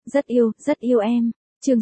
Rất yêu em. Chương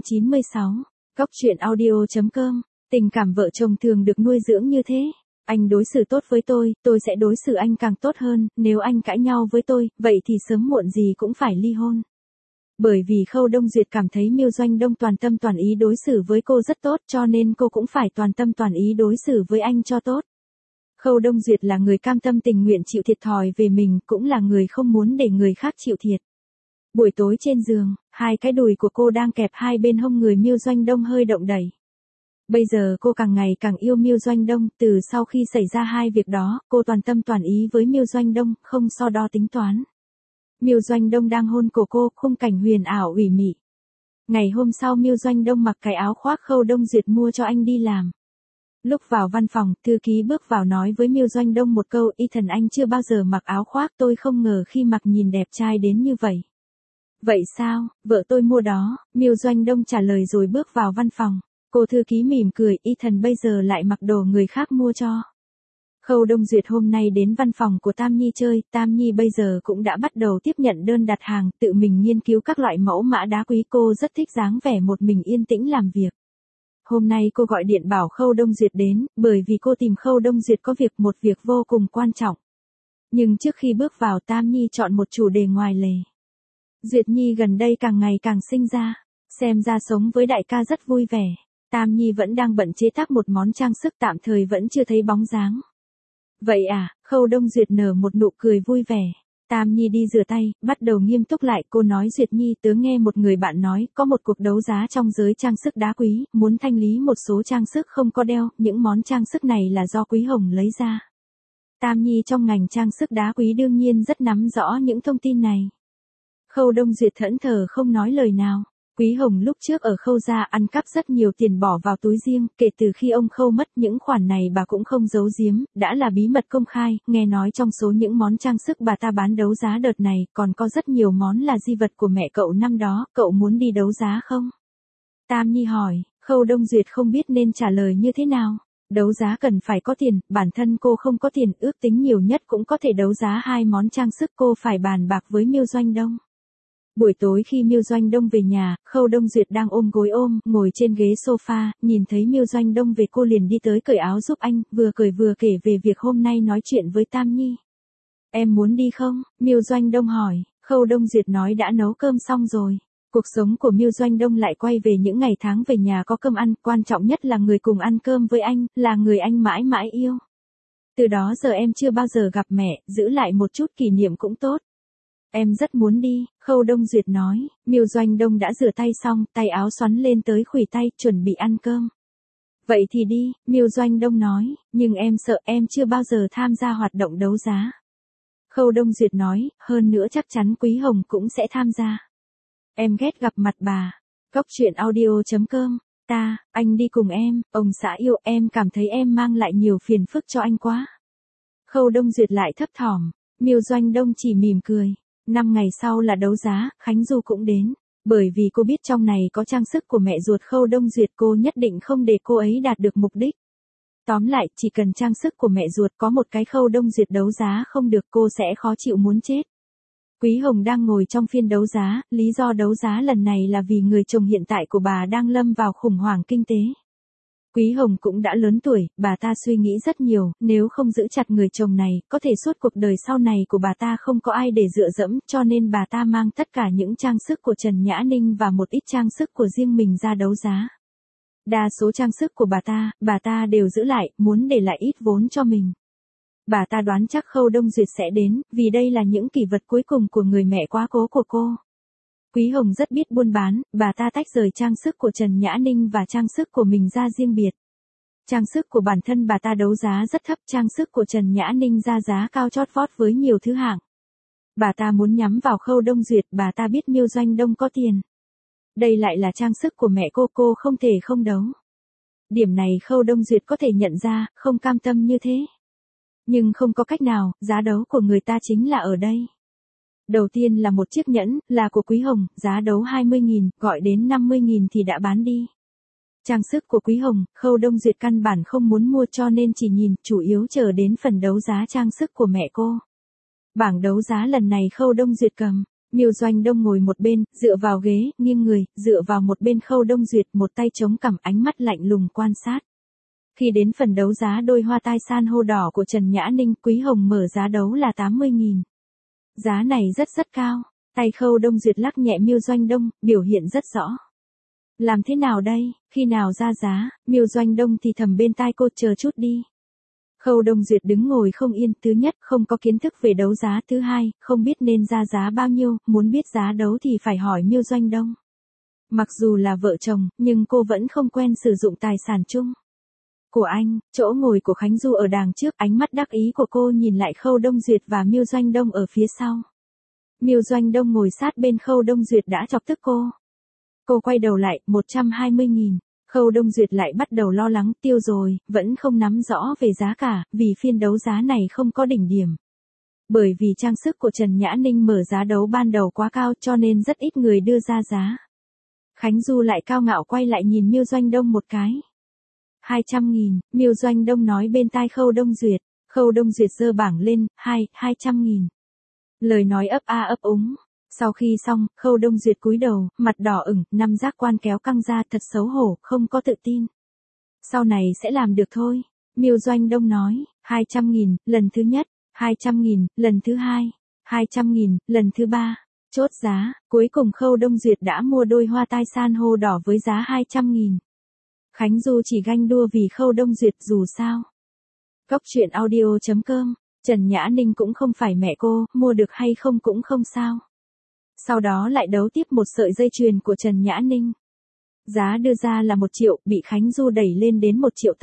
696. Góc truyện audio.com. Tình cảm vợ chồng thường được nuôi dưỡng như thế. Anh đối xử tốt với tôi sẽ đối xử anh càng tốt hơn, nếu anh cãi nhau với tôi, vậy thì sớm muộn gì cũng phải ly hôn. Bởi vì Khâu Đông Duyệt cảm thấy Miêu Doanh Đông toàn tâm toàn ý đối xử với cô rất tốt, cho nên cô cũng phải toàn tâm toàn ý đối xử với anh cho tốt. Khâu Đông Duyệt là người cam tâm tình nguyện chịu thiệt thòi về mình, cũng là người không muốn để người khác chịu thiệt. Buổi tối trên giường, hai cái đùi của cô đang kẹp hai bên hông người Miêu Doanh Đông hơi động đẩy. Bây giờ cô càng ngày càng yêu Miêu Doanh Đông, từ sau khi xảy ra hai việc đó, cô toàn tâm toàn ý với Miêu Doanh Đông, không so đo tính toán. Miêu Doanh Đông đang hôn cổ cô, khung cảnh huyền ảo ủy mị. Ngày hôm sau Miêu Doanh Đông mặc cái áo khoác Khâu Đông Duyệt mua cho anh đi làm. Lúc vào văn phòng, thư ký bước vào nói với Miêu Doanh Đông một câu, Ethan anh chưa bao giờ mặc áo khoác, tôi không ngờ khi mặc nhìn đẹp trai đến như vậy. Vậy sao, vợ tôi mua đó, Miêu Doanh Đông trả lời rồi bước vào văn phòng. Cô thư ký mỉm cười, Ethan bây giờ lại mặc đồ người khác mua cho. Khâu Đông Duyệt hôm nay đến văn phòng của Tam Nhi chơi, Tam Nhi bây giờ cũng đã bắt đầu tiếp nhận đơn đặt hàng, tự mình nghiên cứu các loại mẫu mã đá quý, cô rất thích dáng vẻ một mình yên tĩnh làm việc. Hôm nay cô gọi điện bảo Khâu Đông Duyệt đến, bởi vì cô tìm Khâu Đông Duyệt có một việc vô cùng quan trọng. Nhưng trước khi bước vào Tam Nhi chọn một chủ đề ngoài lề. Duyệt Nhi gần đây càng ngày càng sinh ra, xem ra sống với đại ca rất vui vẻ. Tam Nhi vẫn đang bận chế tác một món trang sức tạm thời vẫn chưa thấy bóng dáng. Vậy à, Khâu Đông Duyệt nở một nụ cười vui vẻ. Tam Nhi đi rửa tay, bắt đầu nghiêm túc lại, cô nói Duyệt Nhi tớ nghe một người bạn nói, có một cuộc đấu giá trong giới trang sức đá quý, muốn thanh lý một số trang sức không có đeo, những món trang sức này là do Quý Hồng lấy ra. Tam Nhi trong ngành trang sức đá quý đương nhiên rất nắm rõ những thông tin này. Khâu Đông Duyệt thẫn thờ không nói lời nào. Quý Hồng lúc trước ở Khâu gia ăn cắp rất nhiều tiền bỏ vào túi riêng, kể từ khi ông Khâu mất những khoản này bà cũng không giấu giếm, đã là bí mật công khai, nghe nói trong số những món trang sức bà ta bán đấu giá đợt này, còn có rất nhiều món là di vật của mẹ cậu năm đó, cậu muốn đi đấu giá không? Tam Nhi hỏi, Khâu Đông Duyệt không biết nên trả lời như thế nào. Đấu giá cần phải có tiền, bản thân cô không có tiền, ước tính nhiều nhất cũng có thể đấu giá 2 món trang sức, cô phải bàn bạc với Miêu Doanh Đông. Buổi tối khi Miêu Doanh Đông về nhà, Khâu Đông Duyệt đang ôm gối ngồi trên ghế sofa, nhìn thấy Miêu Doanh Đông về cô liền đi tới cởi áo giúp anh, vừa cười vừa kể về việc hôm nay nói chuyện với Tam Nhi. Em muốn đi không? Miêu Doanh Đông hỏi, Khâu Đông Duyệt nói đã nấu cơm xong rồi. Cuộc sống của Miêu Doanh Đông lại quay về những ngày tháng về nhà có cơm ăn, quan trọng nhất là người cùng ăn cơm với anh, là người anh mãi mãi yêu. Từ đó giờ em chưa bao giờ gặp mẹ, giữ lại một chút kỷ niệm cũng tốt. Em rất muốn đi, Khâu Đông Duyệt nói. Miêu Doanh Đông đã rửa tay xong, tay áo xoắn lên tới khuỷu tay, chuẩn bị ăn cơm. Vậy thì đi, Miêu Doanh Đông nói, nhưng em sợ em chưa bao giờ tham gia hoạt động đấu giá. Khâu Đông Duyệt nói, hơn nữa chắc chắn Quý Hồng cũng sẽ tham gia. Em ghét gặp mặt bà. Góc truyện audio.com. Anh đi cùng em, ông xã yêu, em cảm thấy em mang lại nhiều phiền phức cho anh quá. Khâu Đông Duyệt lại thấp thỏm, Miêu Doanh Đông chỉ mỉm cười. 5 ngày sau là đấu giá, Khánh Du cũng đến. Bởi vì cô biết trong này có trang sức của mẹ ruột Khâu Đông Duyệt, cô nhất định không để cô ấy đạt được mục đích. Tóm lại, chỉ cần trang sức của mẹ ruột có một cái Khâu Đông Duyệt đấu giá không được cô sẽ khó chịu muốn chết. Quý Hồng đang ngồi trong phiên đấu giá, lý do đấu giá lần này là vì người chồng hiện tại của bà đang lâm vào khủng hoảng kinh tế. Quý Hồng cũng đã lớn tuổi, bà ta suy nghĩ rất nhiều, nếu không giữ chặt người chồng này, có thể suốt cuộc đời sau này của bà ta không có ai để dựa dẫm, cho nên bà ta mang tất cả những trang sức của Trần Nhã Ninh và một ít trang sức của riêng mình ra đấu giá. Đa số trang sức của bà ta đều giữ lại, muốn để lại ít vốn cho mình. Bà ta đoán chắc Khâu Đông Duyệt sẽ đến, vì đây là những kỷ vật cuối cùng của người mẹ quá cố của cô. Quý Hồng rất biết buôn bán, bà ta tách rời trang sức của Trần Nhã Ninh và trang sức của mình ra riêng biệt. Trang sức của bản thân bà ta đấu giá rất thấp, trang sức của Trần Nhã Ninh ra giá cao chót vót với nhiều thứ hạng. Bà ta muốn nhắm vào Khâu Đông Duyệt, bà ta biết Miêu Doanh Đông có tiền. Đây lại là trang sức của mẹ cô không thể không đấu. Điểm này Khâu Đông Duyệt có thể nhận ra, không cam tâm như thế. Nhưng không có cách nào, giá đấu của người ta chính là ở đây. Đầu tiên là một chiếc nhẫn, là của Quý Hồng, giá đấu 20.000, gọi đến 50.000 thì đã bán đi. Trang sức của Quý Hồng, Khâu Đông Duyệt căn bản không muốn mua cho nên chỉ nhìn, chủ yếu chờ đến phần đấu giá trang sức của mẹ cô. Bảng đấu giá lần này Khâu Đông Duyệt cầm. Miêu Doanh Đông ngồi một bên, dựa vào ghế, nghiêng người, dựa vào một bên Khâu Đông Duyệt, một tay chống cằm, ánh mắt lạnh lùng quan sát. Khi đến phần đấu giá đôi hoa tai san hô đỏ của Trần Nhã Ninh, Quý Hồng mở giá đấu là 80.000. Giá này rất cao. Tay Khâu Đông Duyệt lắc nhẹ Miêu Doanh Đông, biểu hiện rất rõ. Làm thế nào đây, khi nào ra giá? Miêu Doanh Đông thì thầm bên tai cô, chờ chút đi. Khâu Đông Duyệt đứng ngồi không yên, thứ nhất, không có kiến thức về đấu giá, thứ hai, không biết nên ra giá bao nhiêu, muốn biết giá đấu thì phải hỏi Miêu Doanh Đông. Mặc dù là vợ chồng, nhưng cô vẫn không quen sử dụng tài sản chung của anh. Chỗ ngồi của Khánh Du ở đằng trước, ánh mắt đắc ý của cô nhìn lại Khâu Đông Duyệt và Miêu Doanh Đông ở phía sau. Miêu Doanh Đông ngồi sát bên Khâu Đông Duyệt đã chọc tức cô. Cô quay đầu lại, 120.000. Khâu Đông Duyệt lại bắt đầu lo lắng, tiêu rồi, vẫn không nắm rõ về giá cả, vì phiên đấu giá này không có đỉnh điểm. Bởi vì trang sức của Trần Nhã Ninh mở giá đấu ban đầu quá cao cho nên rất ít người đưa ra giá. Khánh Du lại cao ngạo quay lại nhìn Miêu Doanh Đông một cái. 200.000, Miêu Doanh Đông nói bên tai Khâu Đông Duyệt. Khâu Đông Duyệt giơ bảng lên, 200.000. Lời nói ấp a ấp úng. Sau khi xong, Khâu Đông Duyệt cúi đầu, mặt đỏ ửng, năm giác quan kéo căng ra, thật xấu hổ, không có tự tin. Sau này sẽ làm được thôi. Miêu Doanh Đông nói, 200.000, lần thứ nhất, 200.000, lần thứ hai, 200.000, lần thứ ba. Chốt giá, cuối cùng Khâu Đông Duyệt đã mua đôi hoa tai san hô đỏ với giá 200.000. Khánh Du chỉ ganh đua vì Khâu Đông Duyệt dù sao. Góc truyện audio.com, Trần Nhã Ninh cũng không phải mẹ cô, mua được hay không cũng không sao. Sau đó lại đấu tiếp một sợi dây chuyền của Trần Nhã Ninh. Giá đưa ra là 1 triệu, bị Khánh Du đẩy lên đến 1,8 triệu.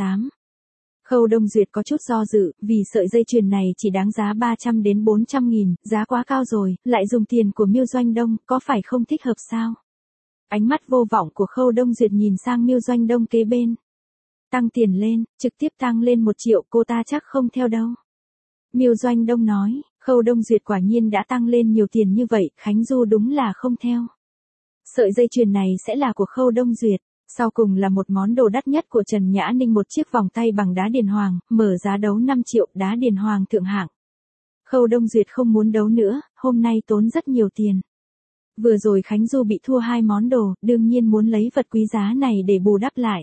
Khâu Đông Duyệt có chút do dự, vì sợi dây chuyền này chỉ đáng giá 300 đến 400.000, giá quá cao rồi, lại dùng tiền của Miêu Doanh Đông, có phải không thích hợp sao? Ánh mắt vô vọng của Khâu Đông Duyệt nhìn sang Miêu Doanh Đông kế bên. Tăng tiền lên, trực tiếp tăng lên 1 triệu, cô ta chắc không theo đâu. Miêu Doanh Đông nói, Khâu Đông Duyệt quả nhiên đã tăng lên nhiều tiền như vậy, Khánh Du đúng là không theo. Sợi dây chuyền này sẽ là của Khâu Đông Duyệt. Sau cùng là một món đồ đắt nhất của Trần Nhã Ninh, một chiếc vòng tay bằng đá điền hoàng, mở giá đấu 5 triệu, đá điền hoàng thượng hạng. Khâu Đông Duyệt không muốn đấu nữa, hôm nay tốn rất nhiều tiền. Vừa rồi Khánh Du bị thua 2 món đồ, đương nhiên muốn lấy vật quý giá này để bù đắp lại.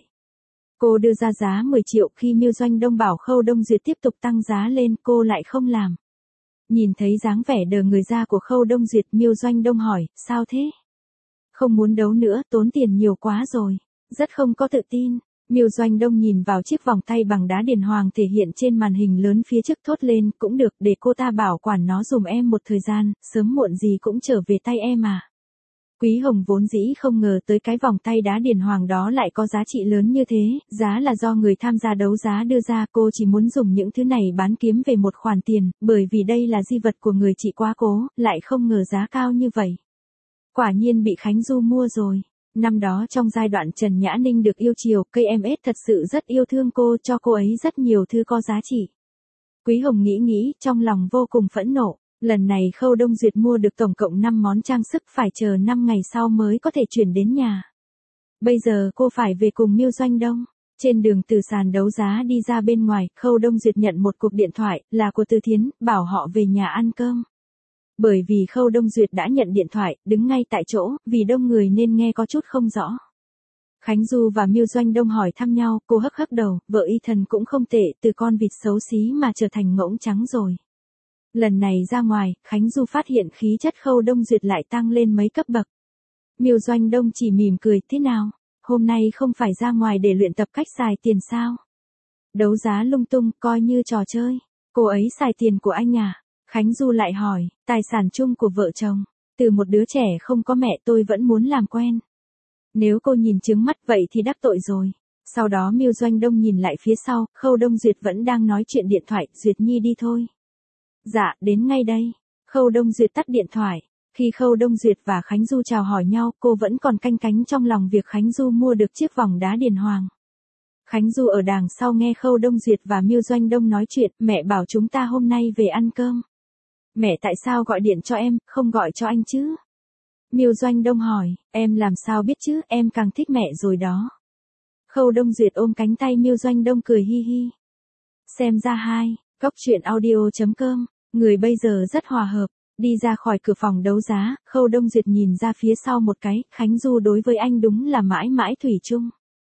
Cô đưa ra giá 10 triệu, khi Miêu Doanh Đông bảo Khâu Đông Duyệt tiếp tục tăng giá lên, cô lại không làm. Nhìn thấy dáng vẻ đờ người ra của Khâu Đông Duyệt, Miêu Doanh Đông hỏi, sao thế? Không muốn đấu nữa, tốn tiền nhiều quá rồi. Rất không có tự tin. Miêu Doanh Đông nhìn vào chiếc vòng tay bằng đá điền hoàng thể hiện trên màn hình lớn phía trước, thốt lên, cũng được, để cô ta bảo quản nó dùm em một thời gian, sớm muộn gì cũng trở về tay em à. Quý Hồng vốn dĩ không ngờ tới cái vòng tay đá điền hoàng đó lại có giá trị lớn như thế, giá là do người tham gia đấu giá đưa ra, cô chỉ muốn dùng những thứ này bán kiếm về một khoản tiền, bởi vì đây là di vật của người chị quá cố, lại không ngờ giá cao như vậy. Quả nhiên bị Khánh Du mua rồi. Năm đó trong giai đoạn Trần Nhã Ninh được yêu chiều, KMS thật sự rất yêu thương cô, cho cô ấy rất nhiều thứ có giá trị. Quý Hồng nghĩ, trong lòng vô cùng phẫn nộ. Lần này Khâu Đông Duyệt mua được tổng cộng 5 món trang sức, phải chờ 5 ngày sau mới có thể chuyển đến nhà. Bây giờ cô phải về cùng Miêu Doanh Đông. Trên đường từ sàn đấu giá đi ra bên ngoài, Khâu Đông Duyệt nhận một cuộc điện thoại, là của Từ Thiến, bảo họ về nhà ăn cơm. Bởi vì Khâu Đông Duyệt đã nhận điện thoại, đứng ngay tại chỗ, vì đông người nên nghe có chút không rõ. Khánh Du và Miêu Doanh Đông hỏi thăm nhau, cô hất hất đầu, vợ Y Thần cũng không tệ, từ con vịt xấu xí mà trở thành ngỗng trắng rồi. Lần này ra ngoài, Khánh Du phát hiện khí chất Khâu Đông Duyệt lại tăng lên mấy cấp bậc. Miêu Doanh Đông chỉ mỉm cười, thế nào, hôm nay không phải ra ngoài để luyện tập cách xài tiền sao? Đấu giá lung tung, coi như trò chơi. Cô ấy xài tiền của anh à? Khánh Du lại hỏi, tài sản chung của vợ chồng. Từ một đứa trẻ không có mẹ tôi vẫn muốn làm quen. Nếu cô nhìn trướng mắt vậy thì đắc tội rồi. Sau đó Miêu Doanh Đông nhìn lại phía sau, Khâu Đông Duyệt vẫn đang nói chuyện điện thoại, Duyệt Nhi đi thôi. Dạ, đến ngay đây. Khâu Đông Duyệt tắt điện thoại. Khi Khâu Đông Duyệt và Khánh Du chào hỏi nhau, cô vẫn còn canh cánh trong lòng việc Khánh Du mua được chiếc vòng đá điền hoàng. Khánh Du ở đằng sau nghe Khâu Đông Duyệt và Miêu Doanh Đông nói chuyện, mẹ bảo chúng ta hôm nay về ăn cơm. Mẹ tại sao gọi điện cho em, không gọi cho anh chứ? Miêu Doanh Đông hỏi, em làm sao biết chứ, em càng thích mẹ rồi đó. Khâu Đông Duyệt ôm cánh tay Miêu Doanh Đông cười hi hi. Xem ra góc truyện audio.com, người bây giờ rất hòa hợp. Đi ra khỏi cửa phòng đấu giá, Khâu Đông Duyệt nhìn ra phía sau một cái, Khánh Du đối với anh đúng là mãi mãi thủy chung.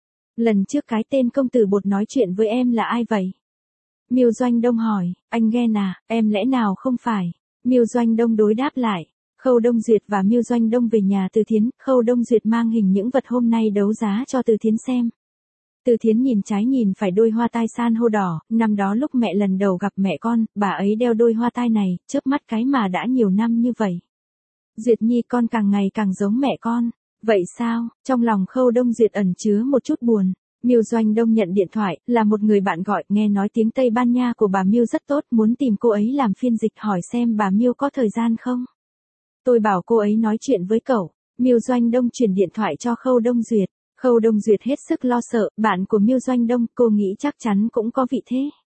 Lần trước cái tên công tử bột nói chuyện với em là ai vậy? Miêu Doanh Đông hỏi, anh ghen à, em lẽ nào không phải? Miêu Doanh Đông đối đáp lại. Khâu Đông Duyệt và Miêu Doanh Đông về nhà Từ Thiến, Khâu Đông Duyệt mang hình những vật hôm nay đấu giá cho Từ Thiến xem. Từ Thiến nhìn trái nhìn phải đôi hoa tai san hô đỏ, năm đó lúc mẹ lần đầu gặp mẹ con, bà ấy đeo đôi hoa tai này, chớp mắt cái mà đã nhiều năm như vậy. Duyệt Nhi con càng ngày càng giống mẹ con. Vậy sao? Trong lòng Khâu Đông Duyệt ẩn chứa một chút buồn. Miêu Doanh Đông nhận điện thoại, là một người bạn gọi, nghe nói tiếng Tây Ban Nha của bà Miêu rất tốt, muốn tìm cô ấy làm phiên dịch, hỏi xem bà Miêu có thời gian không. Tôi bảo cô ấy nói chuyện với cậu. Miêu Doanh Đông chuyển điện thoại cho Khâu Đông Duyệt. Khâu Đông Duyệt hết sức lo sợ, bạn của Miêu Doanh Đông, cô nghĩ chắc chắn cũng có vị thế.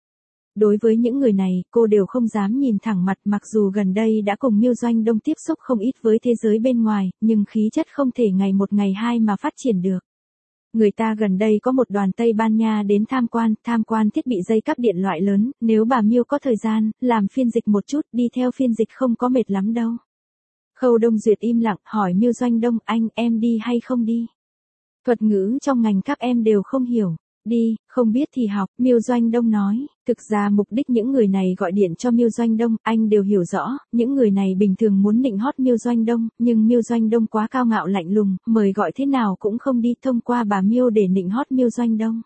Đối với những người này, cô đều không dám nhìn thẳng mặt, mặc dù gần đây đã cùng Miêu Doanh Đông tiếp xúc không ít với thế giới bên ngoài, nhưng khí chất không thể ngày một ngày hai mà phát triển được. Người ta gần đây có một đoàn Tây Ban Nha đến tham quan thiết bị dây cáp điện loại lớn, nếu bà Miêu có thời gian, làm phiên dịch một chút, đi theo phiên dịch không có mệt lắm đâu. Khâu Đông Duyệt im lặng, hỏi Miêu Doanh Đông, em đi hay không đi? Thuật ngữ trong ngành các em đều không hiểu. Đi, không biết thì học, Miêu Doanh Đông nói. Thực ra mục đích những người này gọi điện cho Miêu Doanh Đông, anh đều hiểu rõ, những người này bình thường muốn nịnh hót Miêu Doanh Đông, nhưng Miêu Doanh Đông quá cao ngạo lạnh lùng, mời gọi thế nào cũng không đi, thông qua bà Miêu để nịnh hót Miêu Doanh Đông.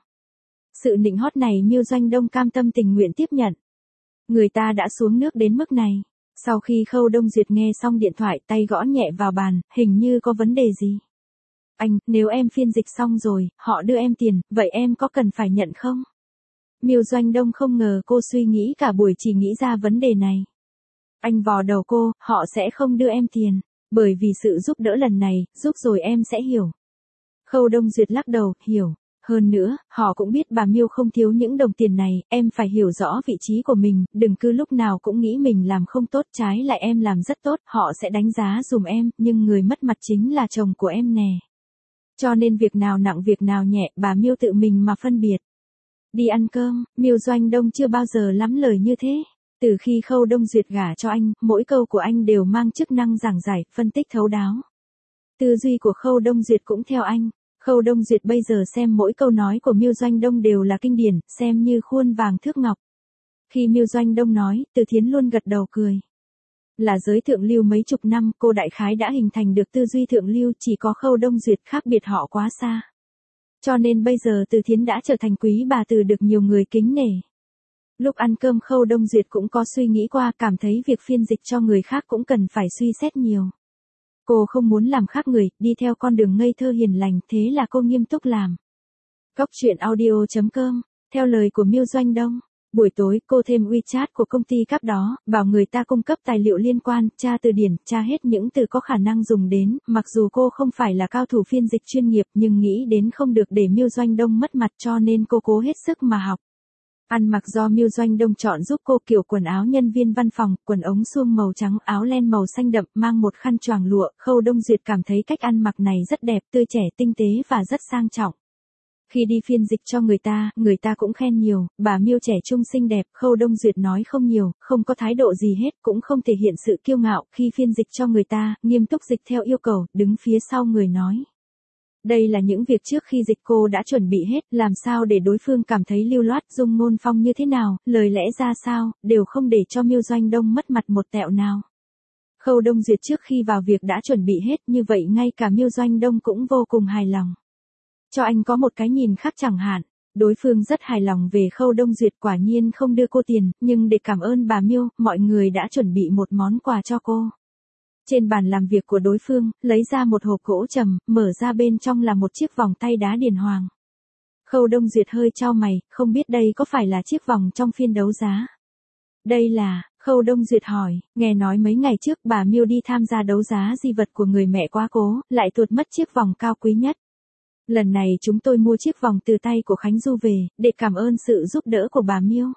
Sự nịnh hót này Miêu Doanh Đông cam tâm tình nguyện tiếp nhận. Người ta đã xuống nước đến mức này. Sau khi Khâu Đông Duyệt nghe xong điện thoại, tay gõ nhẹ vào bàn, hình như có vấn đề gì. Anh, nếu em phiên dịch xong rồi, họ đưa em tiền, vậy em có cần phải nhận không? Miêu Doanh Đông không ngờ cô suy nghĩ cả buổi chỉ nghĩ ra vấn đề này. Anh vò đầu cô, họ sẽ không đưa em tiền, bởi vì sự giúp đỡ lần này, giúp rồi em sẽ hiểu. Khâu Đông Duyệt lắc đầu, hiểu. Hơn nữa, họ cũng biết bà Miêu không thiếu những đồng tiền này, em phải hiểu rõ vị trí của mình, đừng cứ lúc nào cũng nghĩ mình làm không tốt, trái lại em làm rất tốt, họ sẽ đánh giá dùm em, nhưng người mất mặt chính là chồng của em nè. Cho nên việc nào nặng việc nào nhẹ, bà Miêu tự mình mà phân biệt. Đi ăn cơm, Miêu Doanh Đông chưa bao giờ lắm lời như thế. Từ khi Khâu Đông Duyệt gả cho anh, mỗi câu của anh đều mang chức năng giảng giải, phân tích thấu đáo. Tư duy của Khâu Đông Duyệt cũng theo anh. Khâu Đông Duyệt bây giờ xem mỗi câu nói của Miêu Doanh Đông đều là kinh điển, xem như khuôn vàng thước ngọc. Khi Miêu Doanh Đông nói, Từ Thiến luôn gật đầu cười. Là giới thượng lưu mấy chục năm, cô đại khái đã hình thành được tư duy thượng lưu, chỉ có Khâu Đông Duyệt khác biệt họ quá xa. Cho nên bây giờ Từ Thiến đã trở thành quý bà từ được nhiều người kính nể. Lúc ăn cơm Khâu Đông Duyệt cũng có suy nghĩ qua, cảm thấy việc phiên dịch cho người khác cũng cần phải suy xét nhiều. Cô không muốn làm khác người, đi theo con đường ngây thơ hiền lành, thế là cô nghiêm túc làm. Góc truyện audio.com, theo lời của Miêu Doanh Đông. Buổi tối, cô thêm WeChat của công ty cáp đó, bảo người ta cung cấp tài liệu liên quan, tra từ điển, tra hết những từ có khả năng dùng đến, mặc dù cô không phải là cao thủ phiên dịch chuyên nghiệp, nhưng nghĩ đến không được để Miêu Doanh Đông mất mặt cho nên cô cố hết sức mà học. Ăn mặc do Miêu Doanh Đông chọn giúp cô kiểu quần áo nhân viên văn phòng, quần ống suông màu trắng, áo len màu xanh đậm, mang một khăn choàng lụa, Khâu Đông Duyệt cảm thấy cách ăn mặc này rất đẹp, tươi trẻ, tinh tế và rất sang trọng. Khi đi phiên dịch cho người ta cũng khen nhiều, bà Miêu trẻ trung xinh đẹp, Khâu Đông Duyệt nói không nhiều, không có thái độ gì hết, cũng không thể hiện sự kiêu ngạo, khi phiên dịch cho người ta, nghiêm túc dịch theo yêu cầu, đứng phía sau người nói. Đây là những việc trước khi dịch cô đã chuẩn bị hết, làm sao để đối phương cảm thấy lưu loát, dung ngôn phong như thế nào, lời lẽ ra sao, đều không để cho Miêu Doanh Đông mất mặt một tẹo nào. Khâu Đông Duyệt trước khi vào việc đã chuẩn bị hết, như vậy ngay cả Miêu Doanh Đông cũng vô cùng hài lòng. Cho anh có một cái nhìn khác chẳng hạn, đối phương rất hài lòng về Khâu Đông Duyệt, quả nhiên không đưa cô tiền, nhưng để cảm ơn bà Miêu, mọi người đã chuẩn bị một món quà cho cô. Trên bàn làm việc của đối phương, lấy ra một hộp gỗ trầm, mở ra bên trong là một chiếc vòng tay đá điền hoàng. Khâu Đông Duyệt hơi chau mày, không biết đây có phải là chiếc vòng trong phiên đấu giá. Đây là, Khâu Đông Duyệt hỏi, nghe nói mấy ngày trước bà Miêu đi tham gia đấu giá di vật của người mẹ quá cố, lại tuột mất chiếc vòng cao quý nhất. Lần này chúng tôi mua chiếc vòng từ tay của Khánh Du về, để cảm ơn sự giúp đỡ của bà Miêu.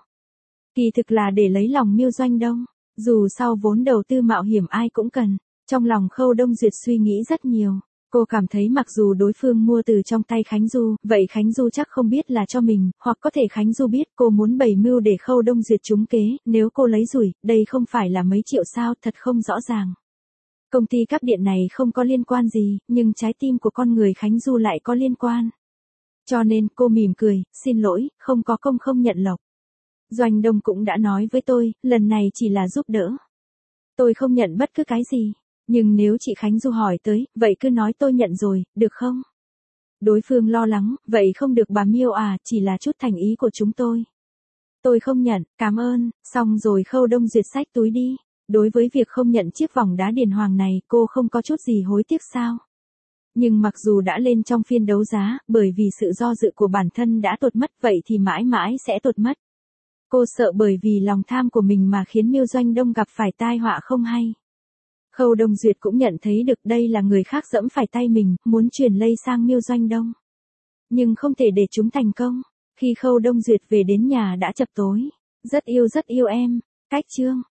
Kỳ thực là để lấy lòng Miêu Doanh Đông, dù sau vốn đầu tư mạo hiểm ai cũng cần. Trong lòng Khâu Đông Duyệt suy nghĩ rất nhiều. Cô cảm thấy mặc dù đối phương mua từ trong tay Khánh Du, vậy Khánh Du chắc không biết là cho mình, hoặc có thể Khánh Du biết. Cô muốn bày mưu để Khâu Đông Duyệt trúng kế, nếu cô lấy rủi, đây không phải là mấy triệu sao, thật không rõ ràng. Công ty cáp điện này không có liên quan gì, nhưng trái tim của con người Khánh Du lại có liên quan. Cho nên cô mỉm cười, xin lỗi, không có công không nhận lộc. Doanh Đông cũng đã nói với tôi, lần này chỉ là giúp đỡ. Tôi không nhận bất cứ cái gì. Nhưng nếu chị Khánh Du hỏi tới, vậy cứ nói tôi nhận rồi, được không? Đối phương lo lắng, vậy không được bà Miêu à, chỉ là chút thành ý của chúng tôi. Tôi không nhận, cảm ơn, xong rồi Khâu Đông Duyệt xách túi đi. Đối với việc không nhận chiếc vòng đá điền hoàng này, cô không có chút gì hối tiếc sao? Nhưng mặc dù đã lên trong phiên đấu giá, bởi vì sự do dự của bản thân đã tuột mất, vậy thì mãi mãi sẽ tuột mất. Cô sợ bởi vì lòng tham của mình mà khiến Miêu Doanh Đông gặp phải tai họa không hay. Khâu Đông Duyệt cũng nhận thấy được đây là người khác dẫm phải tay mình, muốn truyền lây sang Miêu Doanh Đông. Nhưng không thể để chúng thành công. Khi Khâu Đông Duyệt về đến nhà đã chập tối. Rất yêu em. Cách chương.